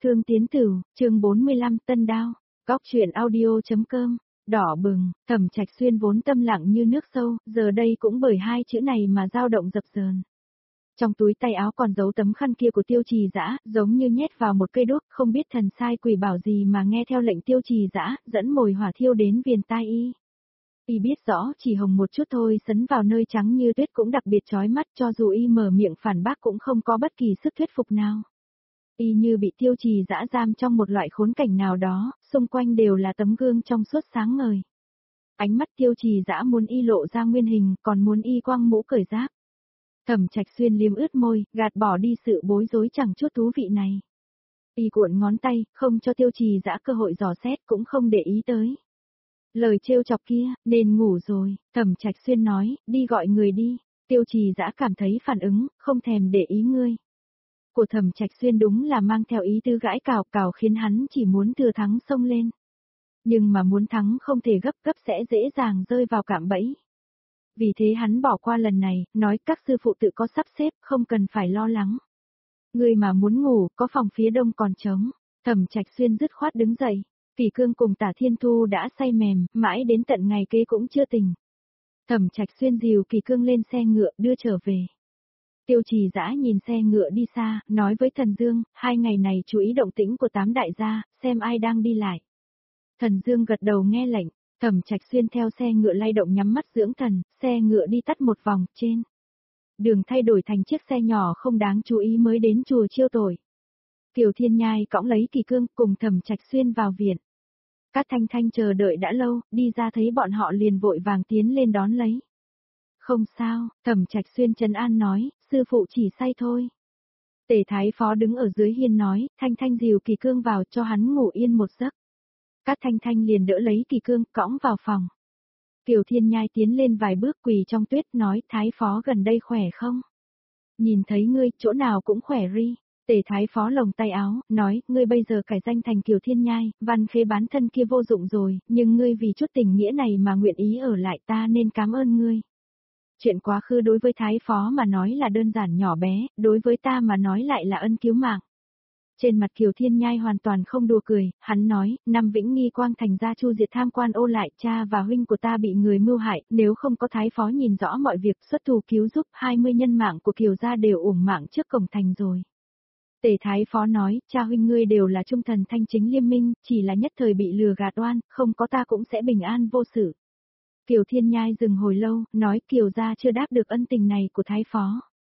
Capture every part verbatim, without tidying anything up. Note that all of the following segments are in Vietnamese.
Thương Tiến Tửu, chương bốn mươi lăm Tân Đao, góc truyện audio.com, đỏ bừng, Thẩm Trạch Xuyên vốn tâm lặng như nước sâu, giờ đây cũng bởi hai chữ này mà dao động dập dờn. Trong túi tay áo còn giấu tấm khăn kia của Tiêu Trì Dã, giống như nhét vào một cây đuốc, không biết thần sai quỷ bảo gì mà nghe theo lệnh Tiêu Trì Dã, dẫn mồi hỏa thiêu đến viền tai y. Y biết rõ chỉ hồng một chút thôi sấn vào nơi trắng như tuyết cũng đặc biệt chói mắt, cho dù y mở miệng phản bác cũng không có bất kỳ sức thuyết phục nào. Y như bị Tiêu Trì Dã giam trong một loại khốn cảnh nào đó, xung quanh đều là tấm gương trong suốt sáng ngời. Ánh mắt Tiêu Trì Dã muốn y lộ ra nguyên hình, còn muốn y quăng mũ cởi giáp. Thẩm Trạch Xuyên liếm ướt môi, gạt bỏ đi sự bối rối chẳng chút thú vị này. Y cuộn ngón tay, không cho Tiêu Trì Dã cơ hội dò xét, cũng không để ý tới. Lời trêu chọc kia, nên ngủ rồi, Thẩm Trạch Xuyên nói, đi gọi người đi. Tiêu Trì Dã cảm thấy phản ứng, không thèm để ý ngươi. Của Thẩm Trạch Xuyên đúng là mang theo ý tư gãi cào cào khiến hắn chỉ muốn thừa thắng xông lên. Nhưng mà muốn thắng không thể gấp gấp sẽ dễ dàng rơi vào cạm bẫy. Vì thế hắn bỏ qua lần này, nói các sư phụ tự có sắp xếp, không cần phải lo lắng. Người mà muốn ngủ, có phòng phía đông còn trống. Thẩm Trạch Xuyên dứt khoát đứng dậy. Kỳ Cương cùng Tả Thiên Thu đã say mềm, mãi đến tận ngày kế cũng chưa tỉnh. Thẩm Trạch Xuyên dìu Kỳ Cương lên xe ngựa đưa trở về. Tiêu Trì Dã nhìn xe ngựa đi xa, nói với Thần Dương, hai ngày này chú ý động tĩnh của tám đại gia, xem ai đang đi lại. Thần Dương gật đầu nghe lệnh, Thẩm Trạch Xuyên theo xe ngựa lay động nhắm mắt dưỡng thần, xe ngựa đi tắt một vòng, trên đường thay đổi thành chiếc xe nhỏ không đáng chú ý mới đến chùa Chiêu Tội. Kiều Thiên Nhai cõng lấy Kỳ Cương cùng Thẩm Trạch Xuyên vào viện. Cát Thanh Thanh chờ đợi đã lâu, đi ra thấy bọn họ liền vội vàng tiến lên đón lấy. Không sao, Thẩm Trạch Xuyên trấn an nói, sư phụ chỉ say thôi. Tề Thái Phó đứng ở dưới hiên nói, Thanh Thanh dìu Kỳ Cương vào cho hắn ngủ yên một giấc. Cát Thanh Thanh liền đỡ lấy Kỳ Cương, cõng vào phòng. Kiều Thiên Nhai tiến lên vài bước quỳ trong tuyết nói, Thái Phó gần đây khỏe không? Nhìn thấy ngươi, chỗ nào cũng khỏe ri. Tề Thái Phó lồng tay áo, nói, ngươi bây giờ cải danh thành Kiều Thiên Nhai, văn khế bán thân kia vô dụng rồi, nhưng ngươi vì chút tình nghĩa này mà nguyện ý ở lại ta nên cảm ơn ngươi. Chuyện quá khứ đối với Thái Phó mà nói là đơn giản nhỏ bé, đối với ta mà nói lại là ân cứu mạng. Trên mặt Kiều Thiên Nhai hoàn toàn không đùa cười, hắn nói, năm Vĩnh Nghi Quang thành ra Chu Diệt tham quan ô lại, cha và huynh của ta bị người mưu hại, nếu không có Thái Phó nhìn rõ mọi việc xuất thủ cứu giúp, hai mươi nhân mạng của Kiều gia đều uổng mạng trước cổng thành rồi. Tề Thái Phó nói, cha huynh ngươi đều là trung thần thanh chính liêm minh, chỉ là nhất thời bị lừa gạt oan, không có ta cũng sẽ bình an vô sự. Kiều Thiên Nhai dừng hồi lâu, nói Kiều gia chưa đáp được ân tình này của Thái Phó.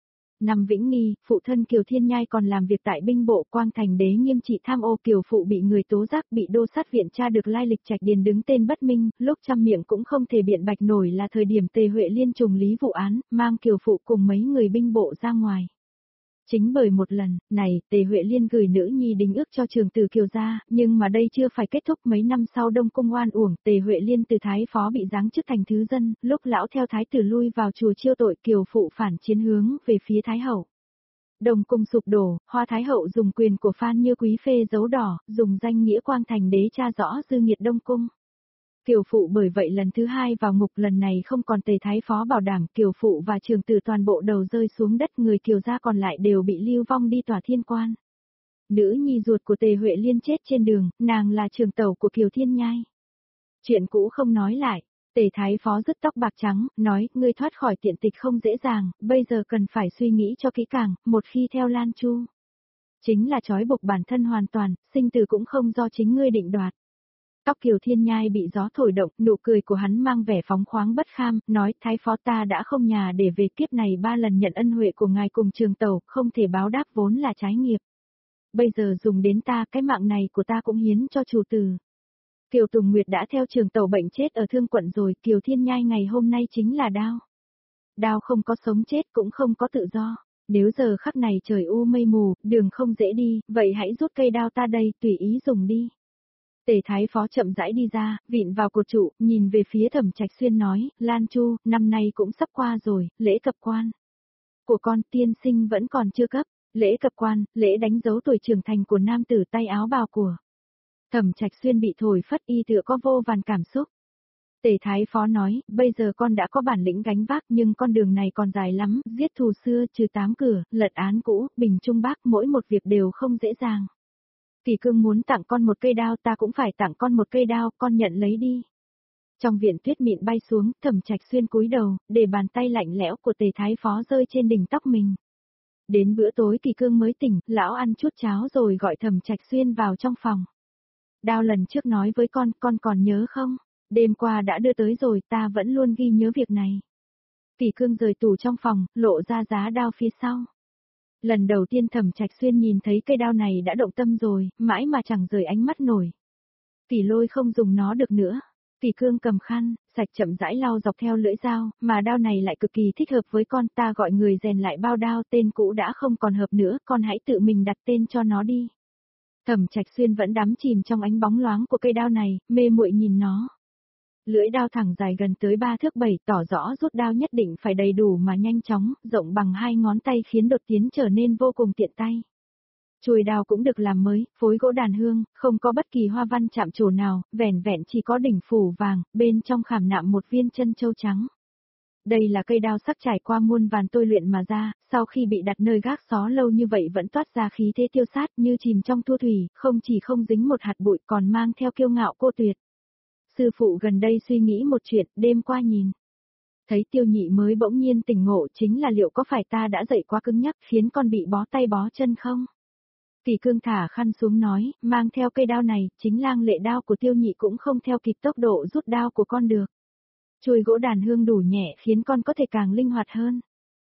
Năm Vĩnh Nghi, phụ thân Kiều Thiên Nhai còn làm việc tại binh bộ Quang Thành đế nghiêm trị tham ô Kiều phụ bị người tố giác bị đô sát viện tra được lai lịch Trạch Điền đứng tên bất minh, lúc trăm miệng cũng không thể biện bạch nổi là thời điểm Tề Huệ Liên trùng lý vụ án, mang Kiều phụ cùng mấy người binh bộ ra ngoài. Chính bởi một lần, này, Tề Huệ Liên gửi nữ nhi đính ước cho trường tử Kiều gia, nhưng mà đây chưa phải kết thúc mấy năm sau Đông Cung oan uổng, Tề Huệ Liên từ Thái Phó bị giáng chức thành thứ dân, lúc lão theo Thái tử lui vào chùa Chiêu Tội Kiều phụ phản chiến hướng về phía Thái Hậu. Đông Cung sụp đổ, Hoa Thái Hậu dùng quyền của Phan Như Quý phê dấu đỏ, dùng danh nghĩa Quang Thành đế tra rõ dư nghiệt Đông Cung. Kiều phụ bởi vậy lần thứ hai vào ngục, lần này không còn Tề Thái Phó bảo đảm, Kiều phụ và trường tử toàn bộ đầu rơi xuống đất, người Kiều gia còn lại đều bị lưu vong đi tòa thiên quan. Nữ nhi ruột của Tề Huệ Liên chết trên đường, nàng là trường tẩu của Kiều Thiên Nhai. Chuyện cũ không nói lại, Tề Thái Phó rứt tóc bạc trắng, nói, ngươi thoát khỏi tiện tịch không dễ dàng, bây giờ cần phải suy nghĩ cho kỹ càng, một khi theo Lan Chu. Chính là trói buộc bản thân hoàn toàn, sinh tử cũng không do chính ngươi định đoạt. Tóc Kiều Thiên Nhai bị gió thổi động, nụ cười của hắn mang vẻ phóng khoáng bất kham, nói, Thái Phó ta đã không nhà để về, kiếp này ba lần nhận ân huệ của ngài cùng trường tẩu, không thể báo đáp vốn là trái nghiệp. Bây giờ dùng đến ta, cái mạng này của ta cũng hiến cho chủ tử. Kiều Tùng Nguyệt đã theo trường tẩu bệnh chết ở Thương Quận rồi, Kiều Thiên Nhai ngày hôm nay chính là đao. Đao không có sống chết cũng không có tự do. Nếu giờ khắc này trời u mây mù, đường không dễ đi, vậy hãy rút cây đao ta đây, tùy ý dùng đi. Tề Thái Phó chậm rãi đi ra, vịn vào cột trụ, nhìn về phía Thẩm Trạch Xuyên nói, Lan Chu, năm nay cũng sắp qua rồi, lễ cập quan của con tiên sinh vẫn còn chưa cấp, lễ cập quan, lễ đánh dấu tuổi trưởng thành của nam tử tay áo bào của. Thẩm Trạch Xuyên bị thổi phất y tựa có vô vàn cảm xúc. Tề Thái Phó nói, bây giờ con đã có bản lĩnh gánh vác nhưng con đường này còn dài lắm, giết thù xưa trừ tám cửa, lật án cũ, bình trung bắc mỗi một việc đều không dễ dàng. Kỳ Cương muốn tặng con một cây đao, ta cũng phải tặng con một cây đao, con nhận lấy đi. Trong viện tuyết mịn bay xuống, Thẩm Trạch Xuyên cúi đầu, để bàn tay lạnh lẽo của Tề Thái Phó rơi trên đỉnh tóc mình. Đến bữa tối Kỳ Cương mới tỉnh, lão ăn chút cháo rồi gọi Thẩm Trạch Xuyên vào trong phòng. Đao lần trước nói với con, con còn nhớ không? Đêm qua đã đưa tới rồi, ta vẫn luôn ghi nhớ việc này. Kỳ Cương rời tủ trong phòng, lộ ra giá đao phía sau. Lần đầu tiên Thẩm Trạch Xuyên nhìn thấy cây đao này đã động tâm rồi, mãi mà chẳng rời ánh mắt nổi. Kỳ Lôi không dùng nó được nữa. Kỳ Cương cầm khăn, sạch chậm rãi lau dọc theo lưỡi dao, mà đao này lại cực kỳ thích hợp với con, ta gọi người rèn lại bao đao, tên cũ đã không còn hợp nữa, con hãy tự mình đặt tên cho nó đi. Thẩm Trạch Xuyên vẫn đắm chìm trong ánh bóng loáng của cây đao này, mê muội nhìn nó. Lưỡi đao thẳng dài gần tới ba thước bảy, tỏ rõ rút đao nhất định phải đầy đủ mà nhanh chóng, rộng bằng hai ngón tay khiến đột tiến trở nên vô cùng tiện tay. Chuôi đao cũng được làm mới, phối gỗ đàn hương, không có bất kỳ hoa văn chạm trổ nào, vẻn vẹn chỉ có đỉnh phủ vàng, bên trong khảm nạm một viên chân châu trắng. Đây là cây đao sắc trải qua muôn vàn tôi luyện mà ra, sau khi bị đặt nơi gác xó lâu như vậy vẫn toát ra khí thế tiêu sát như chìm trong thu thủy, không chỉ không dính một hạt bụi còn mang theo kiêu ngạo cô tuyệt. Sư phụ gần đây suy nghĩ một chuyện, đêm qua nhìn. Thấy Tiêu Nhị mới bỗng nhiên tỉnh ngộ, chính là liệu có phải ta đã dậy quá cứng nhắc khiến con bị bó tay bó chân không? Kỳ Cương thả khăn xuống nói, mang theo cây đao này, chính lang lệ đao của Tiêu Nhị cũng không theo kịp tốc độ rút đao của con được. Chuôi gỗ đàn hương đủ nhẹ khiến con có thể càng linh hoạt hơn.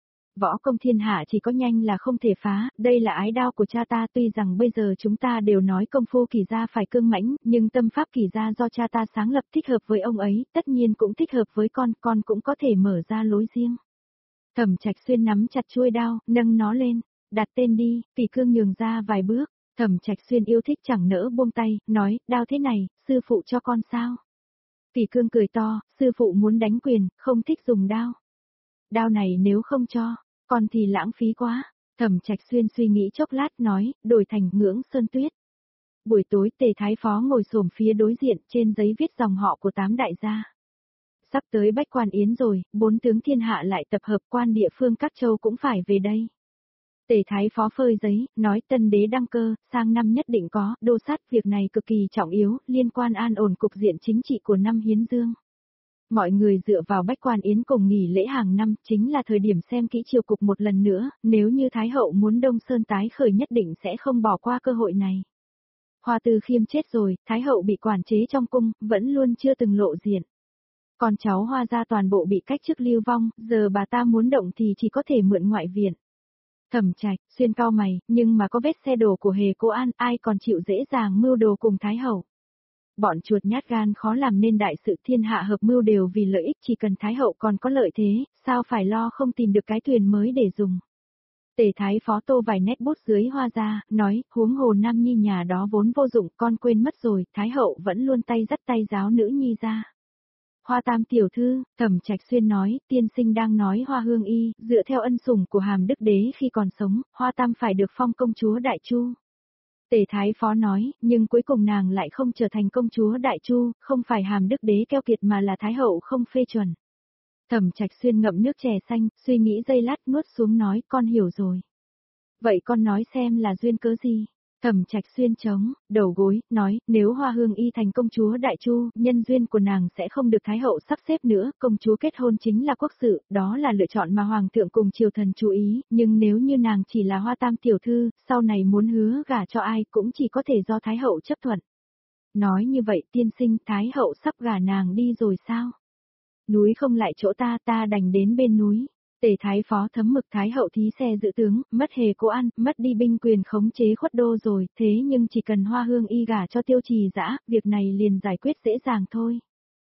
Võ công thiên hạ chỉ có nhanh là không thể phá, đây là ái đao của cha ta, tuy rằng bây giờ chúng ta đều nói công phu Kỳ gia phải cương mãnh, nhưng tâm pháp Kỳ gia do cha ta sáng lập thích hợp với ông ấy, tất nhiên cũng thích hợp với con, con cũng có thể mở ra lối riêng. Thẩm Trạch Xuyên nắm chặt chuôi đao, nâng nó lên, đặt tên đi. Kỳ Cương nhường ra vài bước, Thẩm Trạch Xuyên yêu thích chẳng nỡ buông tay, nói, đao thế này, sư phụ cho con sao? Kỳ Cương cười to, sư phụ muốn đánh quyền, không thích dùng đao. Đao này nếu không cho, con thì lãng phí quá. Thẩm Trạch Xuyên suy nghĩ chốc lát nói, đổi thành Ngưỡng Sơn Tuyết. Buổi tối Tề Thái Phó ngồi xổm phía đối diện, trên giấy viết dòng họ của tám đại gia. Sắp tới Bách Quan Yến rồi, bốn tướng thiên hạ lại tập hợp, quan địa phương các châu cũng phải về đây. Tề Thái Phó phơi giấy, nói tân đế đăng cơ, sang năm nhất định có, đô sát, việc này cực kỳ trọng yếu, liên quan an ổn cục diện chính trị của năm Hiến Dương. Mọi người dựa vào Bách Quan Yến cùng nghỉ lễ hàng năm, chính là thời điểm xem kỹ triều cục một lần nữa, nếu như Thái Hậu muốn Đông Sơn tái khởi nhất định sẽ không bỏ qua cơ hội này. Hoa Tư Khiêm chết rồi, Thái Hậu bị quản chế trong cung, vẫn luôn chưa từng lộ diện. Con cháu Hoa gia toàn bộ bị cách chức lưu vong, giờ bà ta muốn động thì chỉ có thể mượn ngoại viện. Thẩm Trạch Xuyên cau mày, nhưng mà có vết xe đổ của Hề Cô An, ai còn chịu dễ dàng mưu đồ cùng Thái Hậu. Bọn chuột nhát gan khó làm nên đại sự, thiên hạ hợp mưu đều vì lợi ích, chỉ cần Thái Hậu còn có lợi thế, sao phải lo không tìm được cái thuyền mới để dùng. Tề Thái Phó tô vài nét bút dưới hoa ra, nói, huống hồ Nam Nhi nhà đó vốn vô dụng, con quên mất rồi, Thái Hậu vẫn luôn tay dắt tay giáo nữ nhi ra. Hoa Tam tiểu thư, Thẩm Trạch Xuyên nói, tiên sinh đang nói Hoa Hương Y, dựa theo ân sủng của Hàm Đức Đế khi còn sống, Hoa Tam phải được phong công chúa Đại Chu. Tề Thái Phó nói, nhưng cuối cùng nàng lại không trở thành công chúa Đại Chu, không phải Hàm Đức Đế keo kiệt mà là Thái Hậu không phê chuẩn. Thẩm Trạch Xuyên ngậm nước chè xanh, suy nghĩ giây lát nuốt xuống nói, con hiểu rồi. Vậy con nói xem là duyên cớ gì? Thẩm Trạch Xuyên chống đầu gối, nói, nếu Hoa Hương Y thành công chúa Đại Chu, nhân duyên của nàng sẽ không được Thái Hậu sắp xếp nữa, công chúa kết hôn chính là quốc sự, đó là lựa chọn mà Hoàng thượng cùng triều thần chú ý, nhưng nếu như nàng chỉ là Hoa Tam tiểu thư, sau này muốn hứa gả cho ai cũng chỉ có thể do Thái Hậu chấp thuận. Nói như vậy tiên sinh, Thái Hậu sắp gả nàng đi rồi sao? Núi không lại chỗ ta, ta đành đến bên núi. Tề Thái Phó thấm mực, Thái Hậu thí xe giữ tướng, mất Hề Cô An, mất đi binh quyền khống chế khuất đô rồi, thế nhưng chỉ cần Hoa Hương Y gả cho Tiêu Trì Dã, việc này liền giải quyết dễ dàng thôi.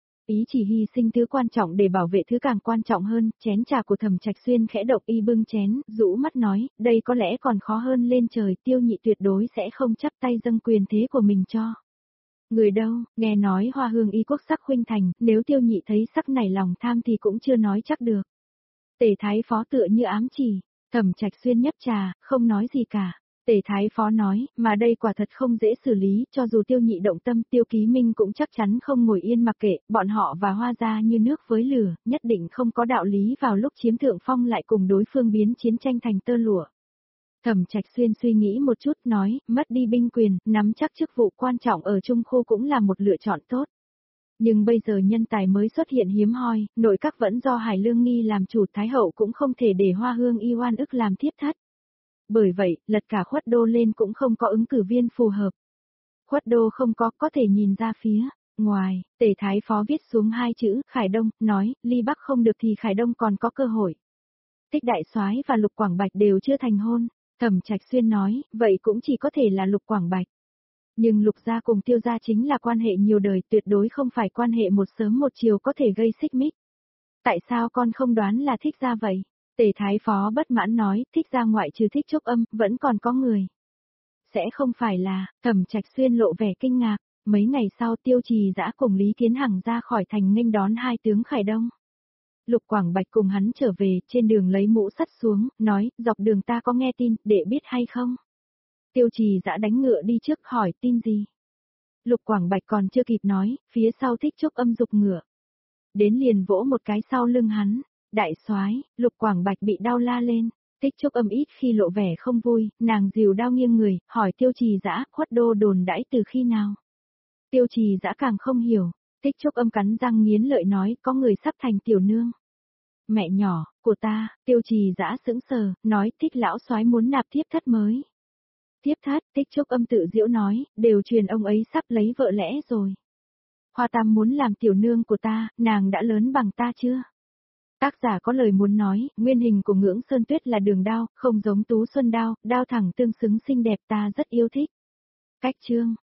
Ý chỉ hy sinh thứ quan trọng để bảo vệ thứ càng quan trọng hơn, chén trà của Thẩm Trạch Xuyên khẽ động, y bưng chén, rũ mắt nói, đây có lẽ còn khó hơn lên trời, Tiêu Nhị tuyệt đối sẽ không chắp tay dâng quyền thế của mình cho người đâu. Nghe nói Hoa Hương Y quốc sắc khuynh thành, nếu Tiêu Nhị thấy sắc này lòng tham thì cũng chưa nói chắc được. Tề Thái Phó tựa như ám chỉ, Thẩm Trạch Xuyên nhấp trà, không nói gì cả. Tề Thái Phó nói, mà đây quả thật không dễ xử lý, cho dù Tiêu Nhị động tâm, Tiêu Ký Minh cũng chắc chắn không ngồi yên mặc kệ, bọn họ và Hoa gia như nước với lửa, nhất định không có đạo lý vào lúc chiếm thượng phong lại cùng đối phương biến chiến tranh thành tơ lụa. Thẩm Trạch Xuyên suy nghĩ một chút nói, mất đi binh quyền, nắm chắc chức vụ quan trọng ở Trung Khu cũng là một lựa chọn tốt. Nhưng bây giờ nhân tài mới xuất hiện hiếm hoi, nội các vẫn do Hải Lương Nghi làm chủ, Thái Hậu cũng không thể để Hoa Hương Y oan ức làm thiếp thất. Bởi vậy, lật cả Khuất Đô lên cũng không có ứng cử viên phù hợp. Khuất Đô không có, có thể nhìn ra phía ngoài, Tề Thái Phó viết xuống hai chữ, Khải Đông, nói, Ly Bắc không được thì Khải Đông còn có cơ hội. Tích Đại Soái và Lục Quảng Bạch đều chưa thành hôn, Thẩm Trạch Xuyên nói, vậy cũng chỉ có thể là Lục Quảng Bạch. Nhưng Lục gia cùng Tiêu gia chính là quan hệ nhiều đời, tuyệt đối không phải quan hệ một sớm một chiều có thể gây xích mích. Tại sao con không đoán là Thích gia vậy? Tề Thái Phó bất mãn nói, Thích gia ngoại trừ Thích Trúc Âm, vẫn còn có người. Sẽ không phải là, Thẩm Trạch Xuyên lộ vẻ kinh ngạc, mấy ngày sau Tiêu Trì Dã cùng Lý Kiến Hằng ra khỏi thành nghênh đón hai tướng Khải Đông. Lục Quảng Bạch cùng hắn trở về, trên đường lấy mũ sắt xuống, nói, dọc đường ta có nghe tin, đệ biết hay không? Tiêu Trì Dã đánh ngựa đi trước hỏi tin gì? Lục Quảng Bạch còn chưa kịp nói, phía sau Thích Trúc Âm giục ngựa. Đến liền vỗ một cái sau lưng hắn, đại soái, Lục Quảng Bạch bị đau la lên. Thích Trúc Âm ít khi lộ vẻ không vui, nàng dìu đao nghiêng người, hỏi Tiêu Trì Dã, Khuất Đô đồn đãi từ khi nào? Tiêu Trì Dã càng không hiểu, Thích Trúc Âm cắn răng nghiến lợi nói, có người sắp thành tiểu nương. Mẹ nhỏ, của ta, Tiêu Trì Dã sững sờ, nói, Thích lão soái muốn nạp thiếp thất mới. Thiếp thất, Thích Trúc Âm tự giễu nói, đều truyền ông ấy sắp lấy vợ lẽ rồi. Hoa Tam muốn làm tiểu nương của ta, nàng đã lớn bằng ta chưa? Tác giả có lời muốn nói, nguyên hình của Ngưỡng Sơn Tuyết là đường đao, không giống Tú Xuân đao, đao thẳng tương xứng xinh đẹp ta rất yêu thích. Cách chương